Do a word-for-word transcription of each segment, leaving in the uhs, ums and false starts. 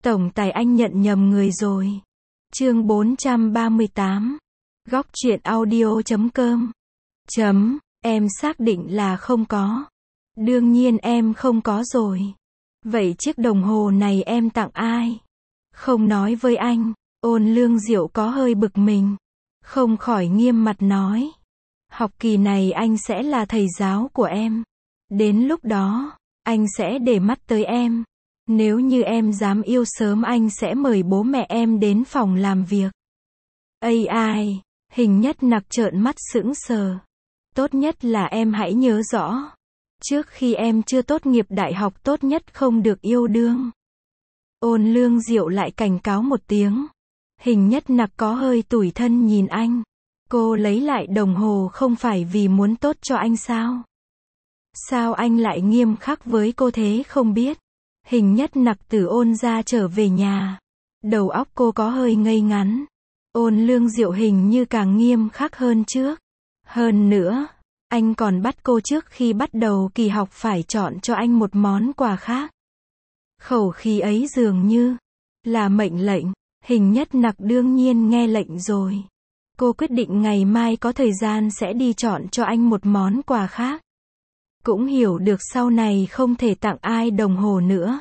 Tổng tài anh nhận nhầm người rồi. Chương bốn trăm ba mươi tám. Góc truyện audio chấm com. Chấm, em xác định là không có. Đương nhiên em không có rồi. Vậy chiếc đồng hồ này em tặng ai? Không nói với anh. Ôn Lương Diệu có hơi bực mình. Không khỏi nghiêm mặt nói. Học kỳ này anh sẽ là thầy giáo của em. Đến lúc đó, anh sẽ để mắt tới em. Nếu như em dám yêu sớm anh sẽ mời bố mẹ em đến phòng làm việc. Ây ai, Hình Nhất Nặc trợn mắt sững sờ. Tốt nhất là em hãy nhớ rõ. Trước khi em chưa tốt nghiệp đại học tốt nhất không được yêu đương. Ôn Lương Diệu lại cảnh cáo một tiếng. Hình Nhất Nặc có hơi tủi thân nhìn anh. Cô lấy lại đồng hồ không phải vì muốn tốt cho anh sao? Sao anh lại nghiêm khắc với cô thế không biết? Hình Nhất Nặc từ Ôn gia trở về nhà. Đầu óc cô có hơi ngây ngắn. Ôn Lương Diệu hình như càng nghiêm khắc hơn trước. Hơn nữa, anh còn bắt cô trước khi bắt đầu kỳ học phải chọn cho anh một món quà khác. Khẩu khí ấy dường như là mệnh lệnh. Hình Nhất Nặc đương nhiên nghe lệnh rồi. Cô quyết định ngày mai có thời gian sẽ đi chọn cho anh một món quà khác. Cũng hiểu được sau này không thể tặng ai đồng hồ nữa.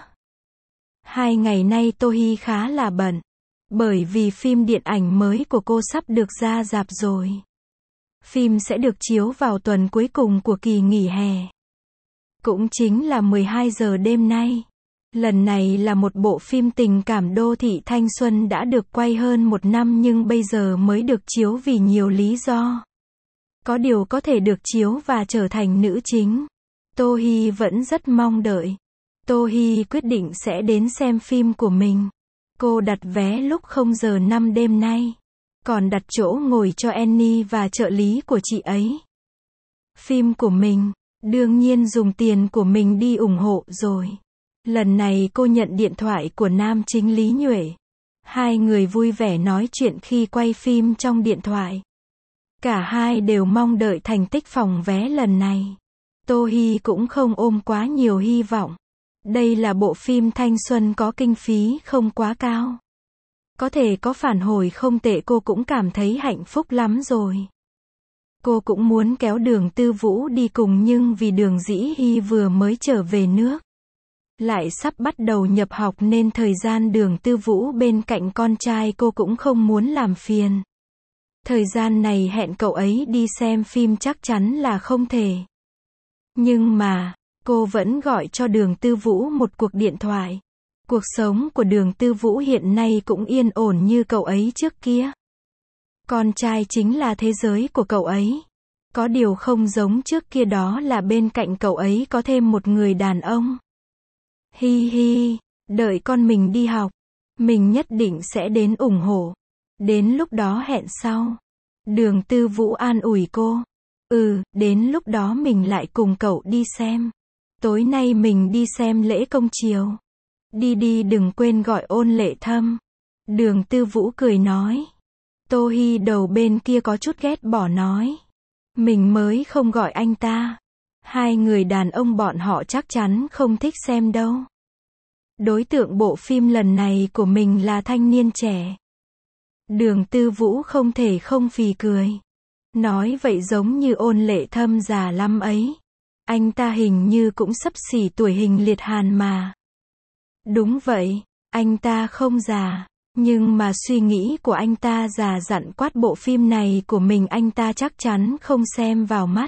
Hai ngày nay Tô Hi khá là bận. Bởi vì phim điện ảnh mới của cô sắp được ra rạp rồi. Phim sẽ được chiếu vào tuần cuối cùng của kỳ nghỉ hè. Cũng chính là mười hai giờ đêm nay. Lần này là một bộ phim tình cảm đô thị thanh xuân đã được quay hơn một năm nhưng bây giờ mới được chiếu vì nhiều lý do. Có điều có thể được chiếu và trở thành nữ chính. Tô Hi vẫn rất mong đợi. Tô Hi quyết định sẽ đến xem phim của mình. Cô đặt vé lúc không giờ năm đêm nay. Còn đặt chỗ ngồi cho Annie và trợ lý của chị ấy. Phim của mình, đương nhiên dùng tiền của mình đi ủng hộ rồi. Lần này cô nhận điện thoại của nam chính Lý Nhuệ. Hai người vui vẻ nói chuyện khi quay phim trong điện thoại. Cả hai đều mong đợi thành tích phòng vé lần này. Tô Hi cũng không ôm quá nhiều hy vọng. Đây là bộ phim thanh xuân có kinh phí không quá cao. Có thể có phản hồi không tệ cô cũng cảm thấy hạnh phúc lắm rồi. Cô cũng muốn kéo Đường Tư Vũ đi cùng nhưng vì Đường Dĩ Hi vừa mới trở về nước. Lại sắp bắt đầu nhập học nên thời gian Đường Tư Vũ bên cạnh con trai cô cũng không muốn làm phiền. Thời gian này hẹn cậu ấy đi xem phim chắc chắn là không thể. Nhưng mà, cô vẫn gọi cho Đường Tư Vũ một cuộc điện thoại. Cuộc sống của Đường Tư Vũ hiện nay cũng yên ổn như cậu ấy trước kia. Con trai chính là thế giới của cậu ấy. Có điều không giống trước kia đó là bên cạnh cậu ấy có thêm một người đàn ông. Hi hi, đợi con mình đi học. Mình nhất định sẽ đến ủng hộ. Đến lúc đó hẹn sau. Đường Tư Vũ an ủi cô. Ừ, đến lúc đó mình lại cùng cậu đi xem. Tối nay mình đi xem lễ công chiều. Đi đi đừng quên gọi Ôn Lệ Thâm. Đường Tư Vũ cười nói. Tô Hi đầu bên kia có chút ghét bỏ nói. Mình mới không gọi anh ta. Hai người đàn ông bọn họ chắc chắn không thích xem đâu. Đối tượng bộ phim lần này của mình là thanh niên trẻ. Đường Tư Vũ không thể không phì cười. Nói vậy giống như Ôn Lệ Thâm già lắm ấy. Anh ta hình như cũng xấp xỉ tuổi Hình Liệt Hàn mà. Đúng vậy, anh ta không già. Nhưng mà suy nghĩ của anh ta già dặn quát bộ phim này của mình anh ta chắc chắn không xem vào mắt.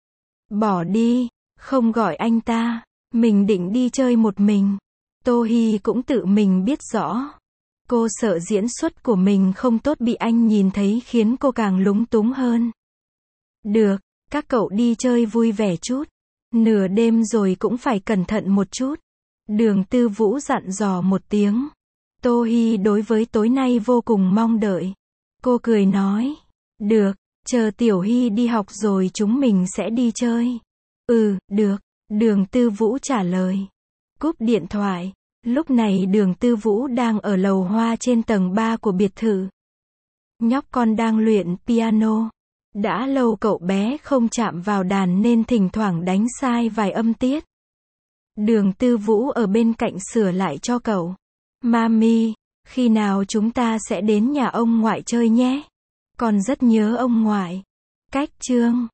Bỏ đi, không gọi anh ta. Mình định đi chơi một mình. Tô Hi cũng tự mình biết rõ. Cô sợ diễn xuất của mình không tốt bị anh nhìn thấy khiến cô càng lúng túng hơn. Được, các cậu đi chơi vui vẻ chút. Nửa đêm rồi cũng phải cẩn thận một chút. Đường Tư Vũ dặn dò một tiếng. Tô Hi đối với tối nay vô cùng mong đợi. Cô cười nói. Được, chờ Tiểu Hi đi học rồi chúng mình sẽ đi chơi. Ừ, được. Đường Tư Vũ trả lời. Cúp điện thoại. Lúc này Đường Tư Vũ đang ở lầu hoa trên tầng ba của biệt thự. Nhóc con đang luyện piano. Đã lâu cậu bé không chạm vào đàn nên thỉnh thoảng đánh sai vài âm tiết. Đường Tư Vũ ở bên cạnh sửa lại cho cậu. Mami, khi nào chúng ta sẽ đến nhà ông ngoại chơi nhé? Con rất nhớ ông ngoại. Cách chương